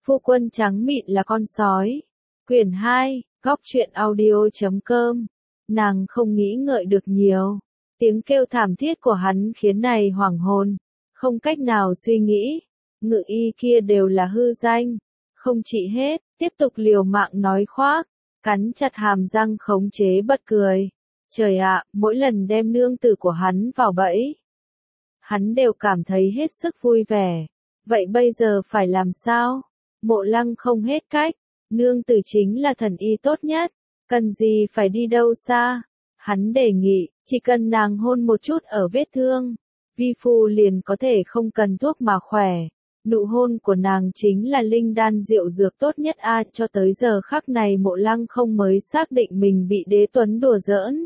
Phu quân trắng mịn là con sói. Quyển 2, góc truyện audio.com. Nàng không nghĩ ngợi được nhiều. Tiếng kêu thảm thiết của hắn khiến này hoảng hồn, không cách nào suy nghĩ. Ngự y kia đều là hư danh, không trị hết, tiếp tục liều mạng nói khoác, cắn chặt hàm răng khống chế bật cười. Trời ạ, mỗi lần đem nương tử của hắn vào bẫy, hắn đều cảm thấy hết sức vui vẻ. Vậy bây giờ phải làm sao? Mộ Lăng không hết cách, nương tử chính là thần y tốt nhất, cần gì phải đi đâu xa. Hắn đề nghị, chỉ cần nàng hôn một chút ở vết thương, vi phu liền có thể không cần thuốc mà khỏe. Nụ hôn của nàng chính là linh đan diệu dược tốt nhất cho tới giờ khắc này Mộ Lăng không mới xác định mình bị Đế Tuấn đùa giỡn.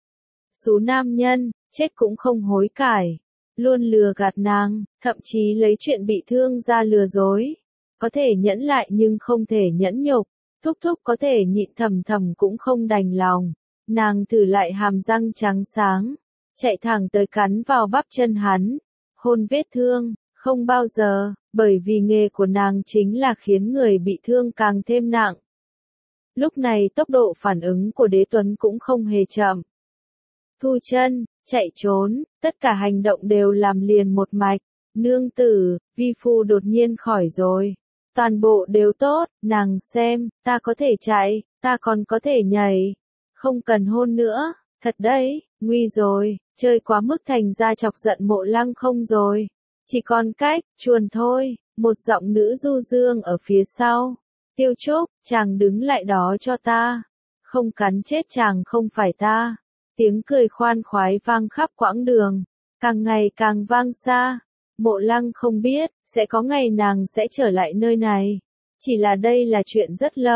Số nam nhân, chết cũng không hối cải, luôn lừa gạt nàng, thậm chí lấy chuyện bị thương ra lừa dối. Có thể nhẫn lại nhưng không thể nhẫn nhục, thúc thúc có thể nhịn thầm thầm cũng không đành lòng. Nàng thử lại hàm răng trắng sáng, chạy thẳng tới cắn vào bắp chân hắn, hôn vết thương, không bao giờ, bởi vì nghề của nàng chính là khiến người bị thương càng thêm nặng. Lúc này tốc độ phản ứng của Đế Tuấn cũng không hề chậm. Thu chân, chạy trốn, tất cả hành động đều làm liền một mạch. Nương tử, vi phu đột nhiên khỏi rồi. Toàn bộ đều tốt, nàng xem, ta có thể chạy, ta còn có thể nhảy. Không cần hôn nữa, thật đấy, nguy rồi, chơi quá mức thành ra chọc giận Mộ Lăng không rồi. Chỉ còn cách, chuồn thôi, một giọng nữ du dương ở phía sau. Tiêu Trúc, chàng đứng lại đó cho ta. Không cắn chết chàng không phải ta. Tiếng cười khoan khoái vang khắp quãng đường, càng ngày càng vang xa. Mộ Lăng không biết, sẽ có ngày nàng sẽ trở lại nơi này. Chỉ là đây là chuyện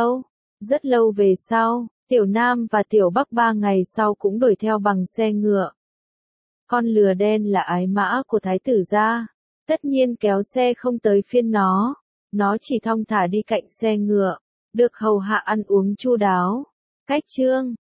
rất lâu về sau, Tiểu Nam và Tiểu Bắc 3 ngày sau cũng đuổi theo bằng xe ngựa. Con lừa đen là ái mã của thái tử gia, tất nhiên kéo xe không tới phiên nó chỉ thong thả đi cạnh xe ngựa, được hầu hạ ăn uống chu đáo. Cách chương